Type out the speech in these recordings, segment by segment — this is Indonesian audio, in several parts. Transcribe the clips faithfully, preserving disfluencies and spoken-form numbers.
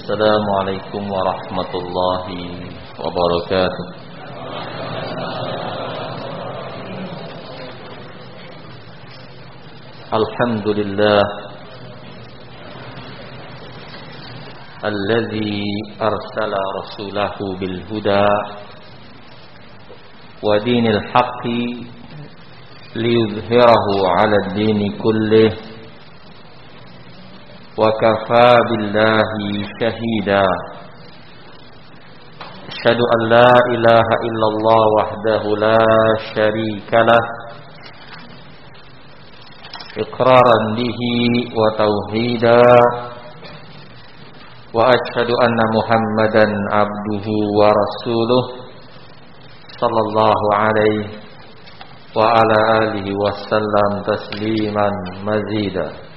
Assalamualaikum warahmatullahi wabarakatuh. Alhamdulillah alladzi arsala rasulahu bil huda wa dinil haqqi liyudhhirahu 'ala ad-dini kullih wa kafaa billahi shahida. Asyhadu an la ilaha illallah wahdahu la syarika lah iqraran bihi wa tauhida wa asyhadu anna Muhammadan abduhu wa rasuluh sallallahu alaihi wa ala alihi wasallam tasliman mazida.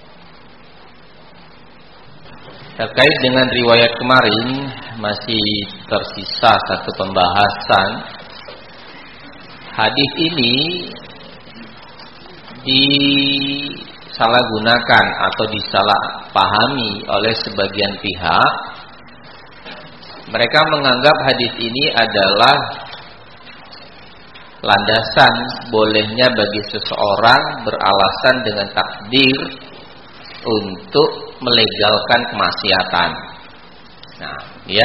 Terkait dengan riwayat kemarin masih tersisa satu pembahasan. Hadis ini disalahgunakan atau disalahpahami oleh sebagian pihak. Mereka menganggap hadis ini adalah landasan bolehnya bagi seseorang beralasan dengan takdir untuk melegalkan kemaksiatan. Nah, ya.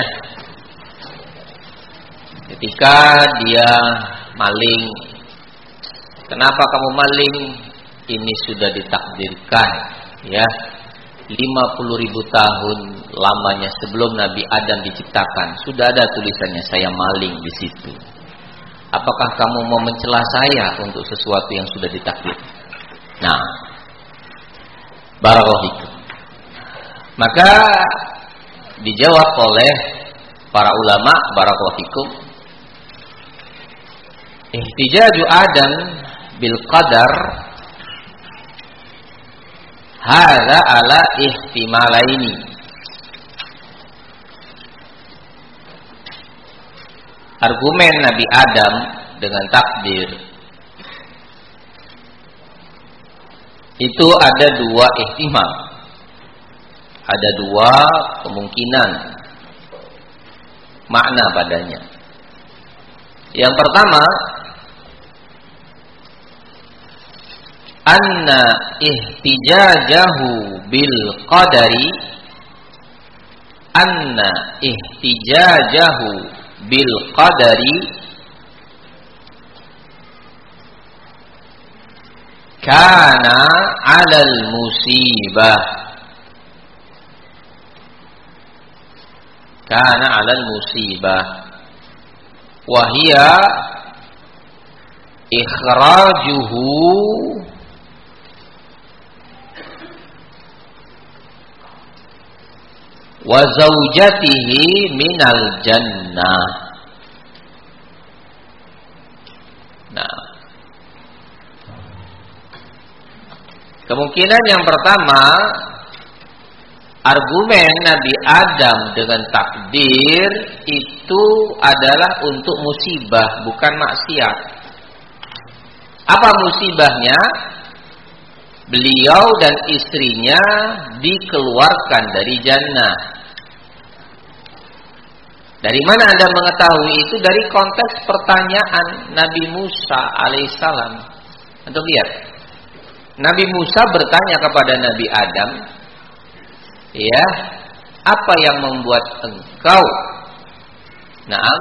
Ketika dia maling, kenapa kamu maling? Ini sudah ditakdirkan, ya. lima puluh ribu tahun lamanya sebelum Nabi Adam diciptakan, sudah ada tulisannya saya maling di situ. Apakah kamu mau mencela saya untuk sesuatu yang sudah ditakdirkan? Nah, barakallahu fikum. Maka dijawab oleh para ulama, barakallahu fikum, ihtijaju Adam bil qadar hadza ala ihtimalaini. Argumen Nabi Adam dengan takdir itu ada dua ihtimal. Ada dua kemungkinan makna padanya. Yang pertama, anna ihtijajahu bil qadari anna ihtijajahu bil qadari kana 'alal musibah kana 'alal musibah wa hiya ikhrajuhu wa zaujatihi minal jannah. Nah, kemungkinan yang pertama, argumen Nabi Adam dengan takdir itu adalah untuk musibah, bukan maksiat. Apa musibahnya? Beliau dan istrinya dikeluarkan dari jannah. Dari mana Anda mengetahui itu? Dari konteks pertanyaan Nabi Musa alaihissalam. Untuk lihat, Nabi Musa bertanya kepada Nabi Adam, ya, apa yang membuat engkau Naam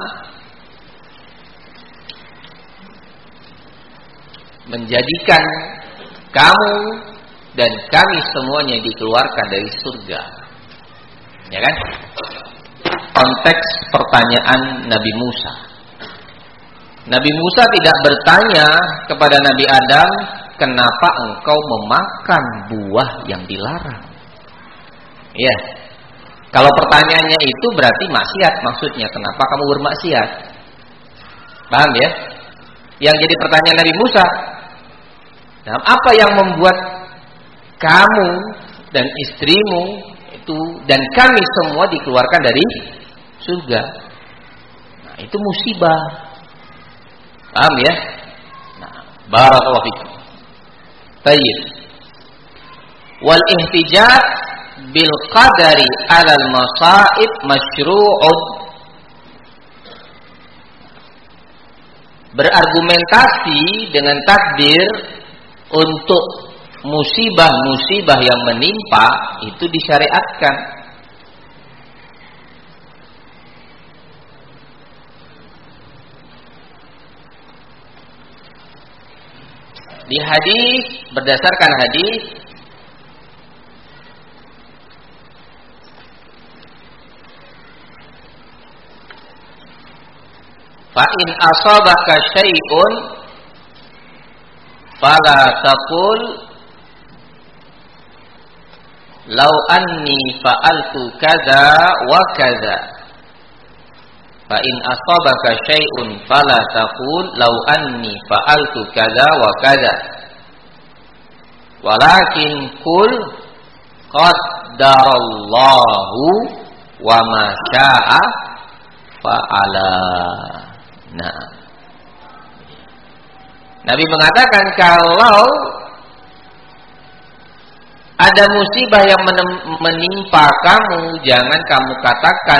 menjadikan kamu dan kami semuanya dikeluarkan dari surga? Ya kan? Konteks pertanyaan Nabi Musa. Nabi Musa tidak bertanya kepada Nabi Adam, kenapa engkau memakan buah yang dilarang? Ya. Kalau pertanyaannya itu berarti maksiat, maksudnya kenapa kamu bermaksiat? Paham ya? Yang jadi pertanyaan Nabi Musa, nah, apa yang membuat kamu dan istrimu itu dan kami semua dikeluarkan dari surga? Nah, itu musibah. Paham ya? Nah, barakallahu fikum. Baik. Wal ihtijaj bil qadari 'alal masaib masyru'un. Berargumentasi dengan takdir untuk musibah-musibah yang menimpa itu disyariatkan. Di hadis, berdasarkan hadis fa in asabaka syai'un fala taqul law anni fa'altu kadza wa kadza. Fa in asabaka syai'un fala taqul law anni fa'altu kadza wa kadza. Walakin qul qaddarallahu wa ma syaa fa'ala. Nah, Nabi mengatakan kalau ada musibah yang menimpa kamu, jangan kamu katakan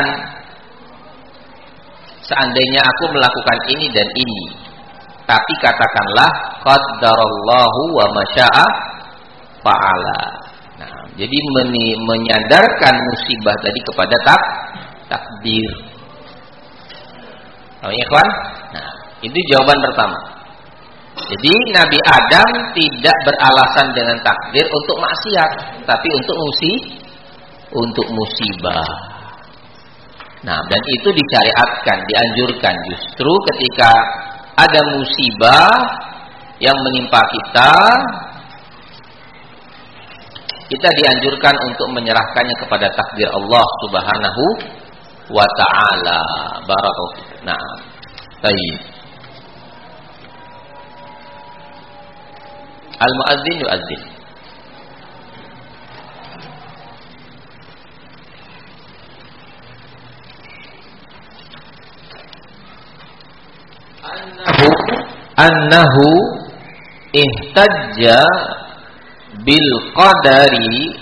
seandainya aku melakukan ini dan ini, tapi katakanlah qaddarallahu wa ma syaa fa'ala. Nah, jadi menyandarkan musibah tadi kepada tak takdir. Oh, ya kawan? Nah, itu jawaban pertama. Jadi Nabi Adam tidak beralasan dengan takdir untuk maksiat, tapi untuk musibah, untuk musibah. Nah, dan itu disyariatkan, dianjurkan justru ketika ada musibah yang menimpa kita, kita dianjurkan untuk menyerahkannya kepada takdir Allah Subhanahu wa ta'ala. Barakallahu. Nah, baik. Al-muadzin yu'adzin. Annahu annahu ihtajja bil qadari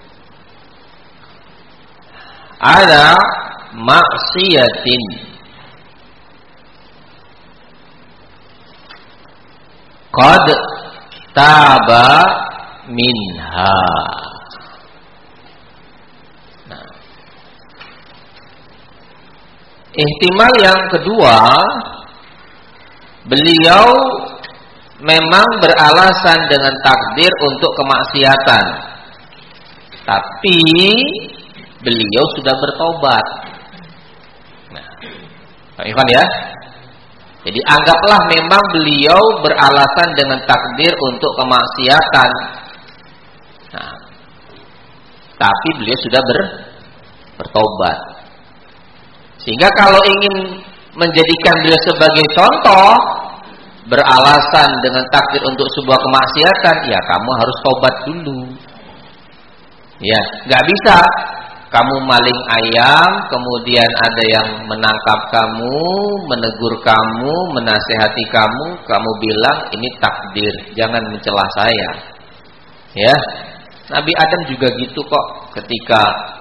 ala maksiatin qad taba minha. Nah, ihtimal yang kedua, beliau memang beralasan dengan takdir untuk kemaksiatan, tapi beliau sudah bertobat. Nah, Pak Ivan ya. Jadi anggaplah memang beliau beralasan dengan takdir untuk kemaksiatan. Nah, tapi beliau sudah ber, bertobat. Sehingga kalau ingin menjadikan beliau sebagai contoh, beralasan dengan takdir untuk sebuah kemaksiatan, ya kamu harus tobat dulu. Ya, nggak bisa kamu maling ayam, kemudian ada yang menangkap kamu, menegur kamu, menasehati kamu, kamu bilang ini takdir, jangan mencela saya. Ya, Nabi Adam juga gitu kok, ketika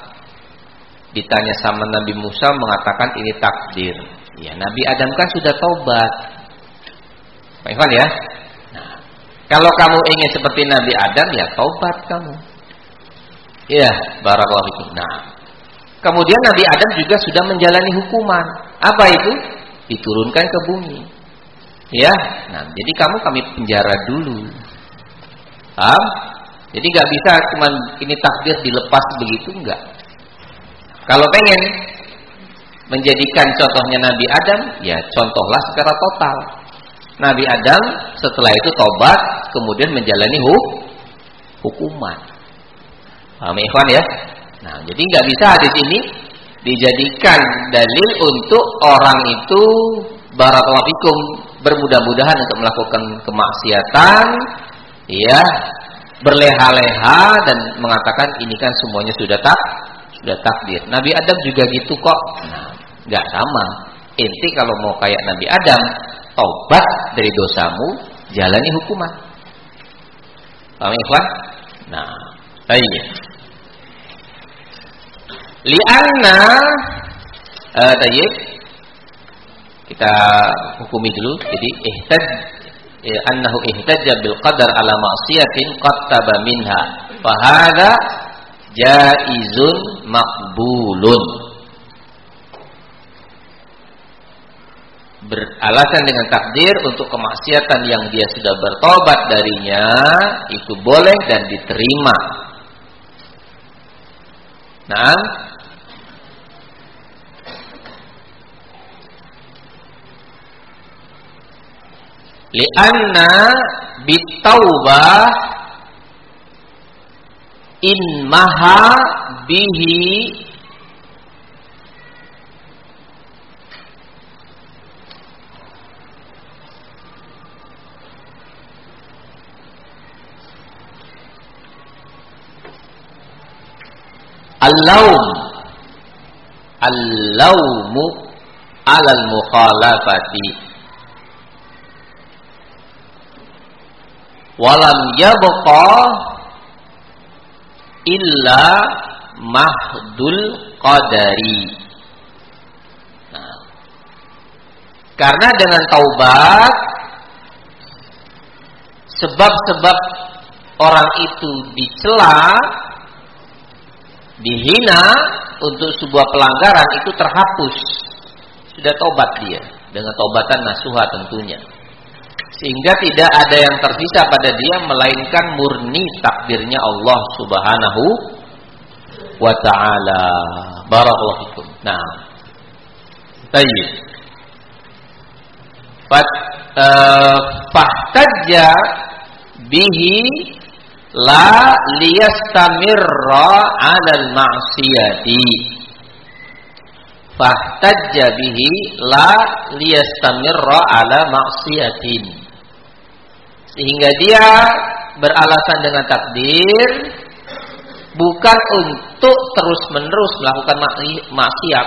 ditanya sama Nabi Musa mengatakan ini takdir. Ya, Nabi Adam kan sudah taubat. Pak Ivan ya. Nah, kalau kamu ingin seperti Nabi Adam, ya taubat kamu. Ya, barakallahu fikum. Nah, kemudian Nabi Adam juga sudah menjalani hukuman. Apa itu? Diturunkan ke bumi. Ya, nah, jadi kamu kami penjara dulu. Paham? Jadi nggak bisa cuma ini takdir dilepas begitu, enggak. Kalau pengen menjadikan contohnya Nabi Adam, ya contohlah secara total. Nabi Adam setelah itu tobat, kemudian menjalani hukuman. Paham ikhwan ya? Nah, jadi nggak bisa di sini dijadikan dalil untuk orang itu barakallahu fikum bermudah-mudahan untuk melakukan kemaksiatan, ya, berleha-leha dan mengatakan ini kan semuanya sudah tak sudah takdir. Nabi Adam juga gitu kok. Nah, nggak sama. Inti kalau mau kayak Nabi Adam, taubat dari dosamu, jalani hukuman. Paham ikhwan? Nah, baik. Lianna uh, tayyib kita hukumi dulu. Jadi ihtaj eh, annahu ihtajja bil qadar ala ma'siyatin qattaba minha fa hadza jaizun maqbulun. Beralasan dengan takdir untuk kemaksiatan yang dia sudah bertobat darinya itu boleh dan diterima. Nah, li'anna bitaubah in maha bihi al-laum al-laumu alal mukhalafati walam yabqa illa mahdul qadari. Nah, karena dengan taubat sebab-sebab orang itu dicela, dihina untuk sebuah pelanggaran itu terhapus. Sudah taubat dia dengan taubatan nasuha tentunya. Sehingga tidak ada yang tersisa pada dia melainkan murni takdirnya Allah Subhanahu wa taala. Barakallahu fikum. Nah. Baik. Fat uh, fahtajja bihi la liyastamirra 'alal ma'siyati. Fahtajja bihi la liyastamirra 'ala ma'siyatin. Sehingga dia beralasan dengan takdir bukan untuk terus-menerus melakukan maksiat.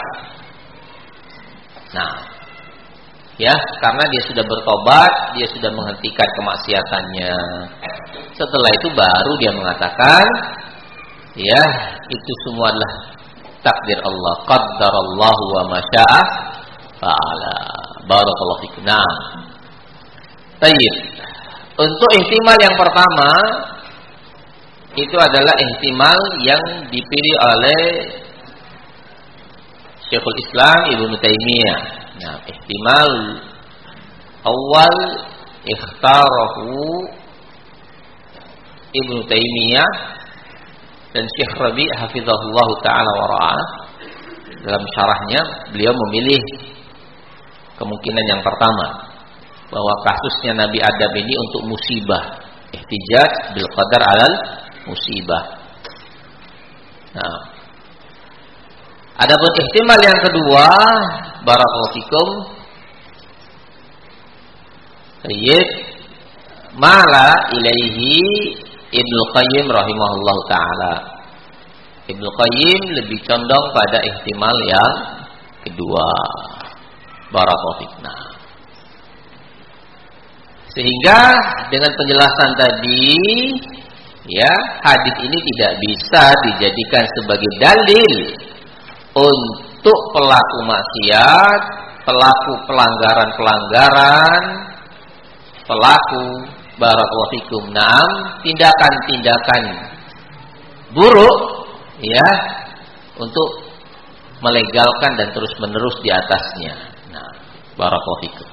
Nah, ya, karena dia sudah bertobat, dia sudah menghentikan kemaksiatannya. Setelah itu baru dia mengatakan, ya, itu semua adalah takdir Allah. Qaddarallahu wa ma syaa fa'ala. Barakallahu fikum. Nah, tayyib. Untuk ihtimal yang pertama itu adalah ihtimal yang dipilih oleh Syekhul Islam Ibnu Taimiyah. Nah, ihtimal awal ikhtarahu Ibnu Taimiyah dan Syekh Rabi' hafizahullah taala wa ra'ah. Dalam syarahnya beliau memilih kemungkinan yang pertama, bahwa kasusnya Nabi Adam ini untuk musibah, ihtijaj bil qadar alal musibah. Nah, adapun ihtimal yang kedua, barakallahu fikum, sayyid mala ilaihi Ibnu Qayyim rahimahullahu taala. Ibnu Qayyim lebih condong pada ihtimal yang kedua. Barakallahu fikum. Nah, sehingga dengan penjelasan tadi, ya, hadis ini tidak bisa dijadikan sebagai dalil untuk pelaku maksiat, pelaku pelanggaran-pelanggaran, pelaku barakallahu fikum, naam, tindakan-tindakan buruk, ya, untuk melegalkan dan terus-menerus di atasnya. Nah, barakallahu fikum.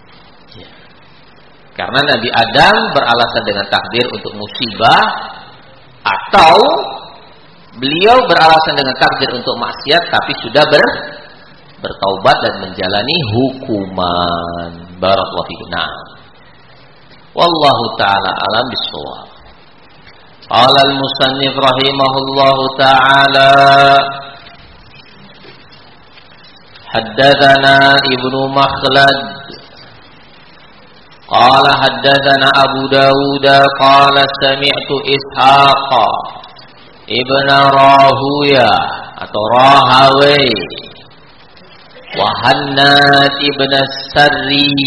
Karena Nabi Adam beralasan dengan takdir untuk musibah, atau beliau beralasan dengan takdir untuk maksiat tapi sudah ber, bertaubat dan menjalani hukuman. Barakallahu fikum. Nah, wallahu taala alam bissawab. Qala al-musannif rahimahullahu taala haddatsana Ibnu Makhlad قال حدثنا أبو داود قال سمعت إسحاق ابن راهوية atau Rahawi wa Hannad ibn Sarri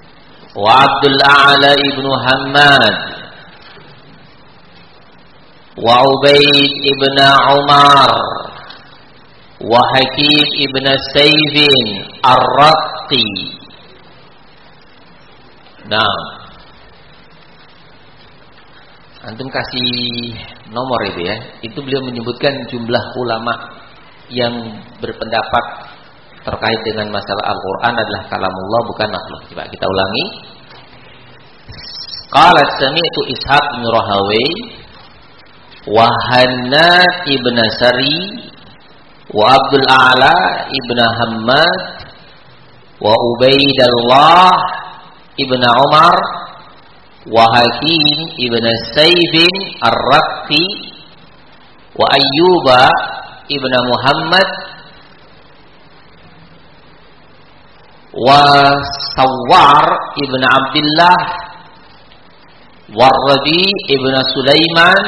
wa Abdul A'la ibn Hammad wa Ubaid ibn Umar wa Hakim ibn Saifin Ar-Raqi. Nah, antum kasih nomor itu ya. Itu beliau menyebutkan jumlah ulama yang berpendapat terkait dengan masalah Al-Quran adalah kalamullah bukan makhluk. Coba kita ulangi. Qala sami'tu Ishaq bin Rahawai wa Hannad ibn Sari wa Abdul A'la ibn Hammad wa Ubaidullah ibn Umar wa Hakim ibn Saifin Ar-Raqi wa Ayyuba ibn Muhammad wa Sawwar ibn Abdullah wa Rabi ibn Sulaiman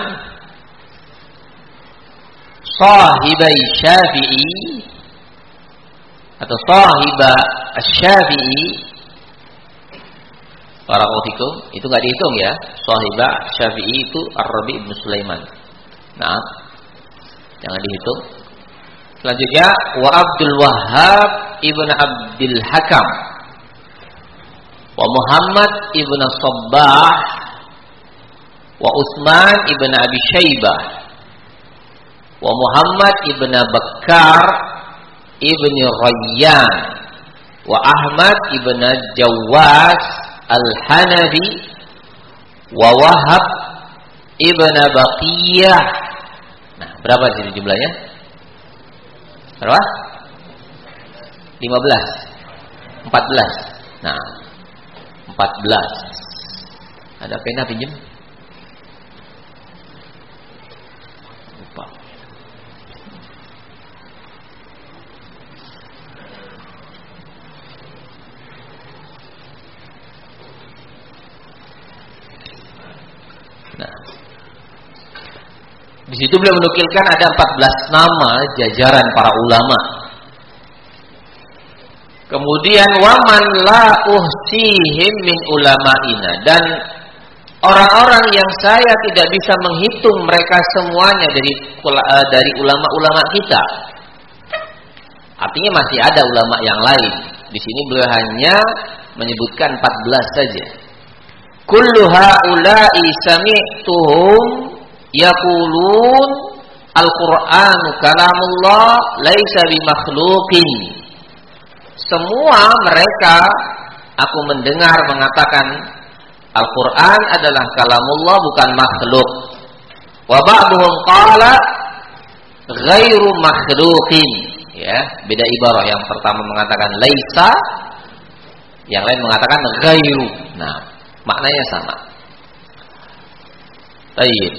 sahibai Syafi'i atau sahiba Syafi'i. Barakallahu fikum. Itu enggak dihitung ya. Sahiba Syafi'i itu Ar-Rabi ibn Sulaiman. Nah, jangan dihitung. Selanjutnya wa Abdul Wahhab ibn Abdul Hakam wa Muhammad ibn Sabbah wa Utsman ibn Abi Syaibah wa Muhammad ibn Bakkar ibn Rayyan wa Ahmad ibn Jawwas Al-Hanafi wa Wahab ibn Baqiyah. Nah, berapa sini jumlahnya? Berapa? lima belas. empat belas. Nah, empat belas. Ada pena pinjam? Lupa. Nah, di situ beliau menukilkan ada empat belas nama jajaran para ulama. Kemudian waman la uhsihim min ulama'ina, dan orang-orang yang saya tidak bisa menghitung mereka semuanya dari dari ulama-ulama kita. Artinya masih ada ulama yang lain. Di sini beliau hanya menyebutkan empat belas saja. Kullu haula'i sami'tuhum yaqulun al-Qur'anu kalamullah laisa bimakhluqin. Semua mereka aku mendengar mengatakan Al-Quran adalah kalamullah bukan makhluk. Wa ba'duhum qala ghairu makhluqin. Ya, beda ibarah. Yang pertama mengatakan laisa, yang lain mengatakan ghairu. Nah, maknanya sama. Baik.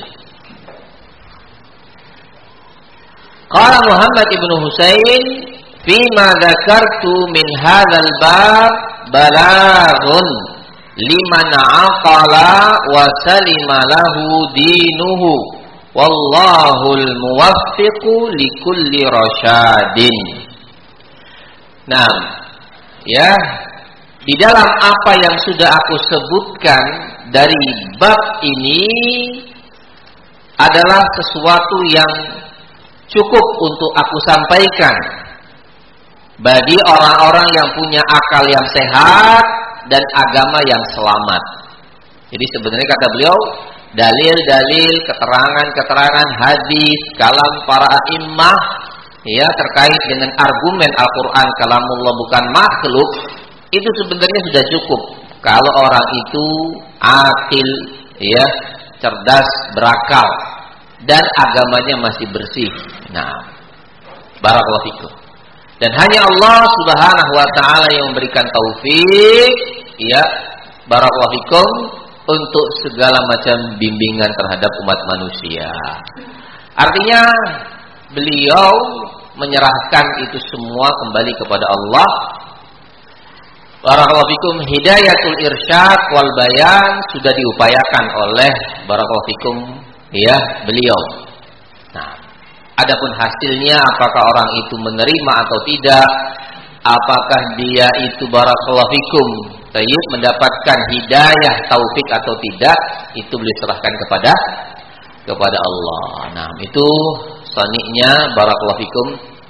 Qala Muhammad ibn Husain fima dzakartu min hadzal bab balaghun liman aqala wa salima lahu dinuhu wallahul muwaffiqu likulli rasyadin. Nah, ya, di dalam apa yang sudah aku sebutkan dari bab ini adalah sesuatu yang cukup untuk aku sampaikan bagi orang-orang yang punya akal yang sehat dan agama yang selamat. Jadi sebenarnya kata beliau, dalil-dalil, keterangan-keterangan hadis, kalam para a'immah ya terkait dengan argumen Al-Qur'an kalamullah bukan makhluk, itu sebenarnya sudah cukup kalau orang itu akil, ya, cerdas, berakal dan agamanya masih bersih. Nah, barakallahu fikum. Dan hanya Allah Subhanahu wa taala yang memberikan taufik, ya, barakallahu fikum, untuk segala macam bimbingan terhadap umat manusia. Artinya beliau menyerahkan itu semua kembali kepada Allah. Barakallahu fikum, hidayatul irsyad wal bayan sudah diupayakan oleh barakallahu fikum, ya, beliau. Nah, adapun hasilnya apakah orang itu menerima atau tidak, apakah dia itu barakallahu fikum tayyib mendapatkan hidayah taufik atau tidak, itu boleh serahkan kepada kepada Allah. Nah, itu soniknya barakallahu fikum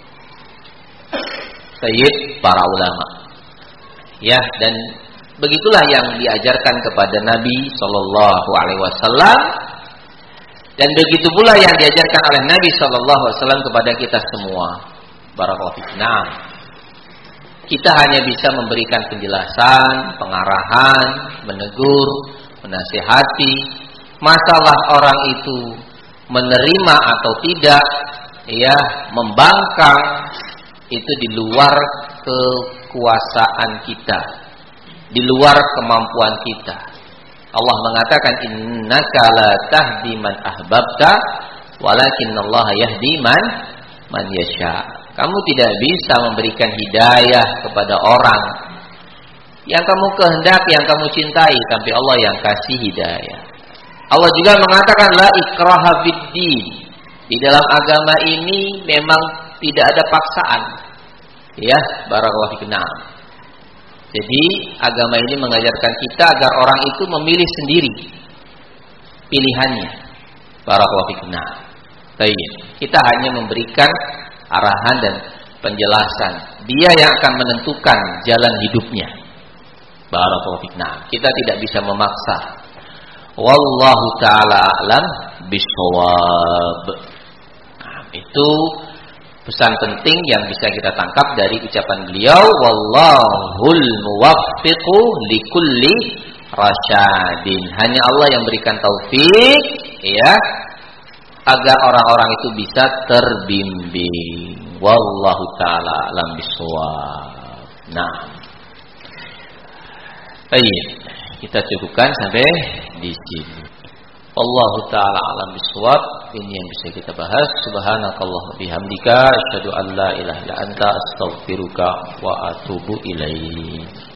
sayyid para ulama. Ya, dan begitulah yang diajarkan kepada Nabi sallallahu alaihi wasallam, dan begitu pula yang diajarkan oleh Nabi sallallahu alaihi wasallam kepada kita semua. Barakallahu fikum. Nah, kita hanya bisa memberikan penjelasan, pengarahan, menegur, menasihati. Masalah orang itu menerima atau tidak, ya, membangkang, itu di luar kekuasaan kita, di luar kemampuan kita. Allah mengatakan, innaka la tahdi man ahbabta walakinnallaha yahdi man man yasha. Kamu tidak bisa memberikan hidayah kepada orang yang kamu kehendaki, yang kamu cintai, tapi Allah yang kasih hidayah. Allah juga mengatakan la ikraha fiddin. Di dalam agama ini memang tidak ada paksaan. Ya, barakallahu fikum. Jadi agama ini mengajarkan kita agar orang itu memilih sendiri pilihannya. Barakallahu fikum. Baik, kita hanya memberikan arahan dan penjelasan. Dia yang akan menentukan jalan hidupnya. Barakallahu fikum. Kita tidak bisa memaksa. Wallahu ta'ala a'lam bishawab. Nah, itu pesan penting yang bisa kita tangkap dari ucapan beliau, wallahul muwaffiqu likulli rasyadin. Hanya Allah yang berikan taufik, ya, agar orang-orang itu bisa terbimbing. Wallahu ta'ala a'lam bishawab. Nah, baik, kita cukupkan sampai di sini. Wallahu ta'ala a'lam bishawab. Ini yang bisa kita bahas. Subhanakallah bihamdika asyhadu an la ilaha illa anta astaghfiruka wa atubu ilaik.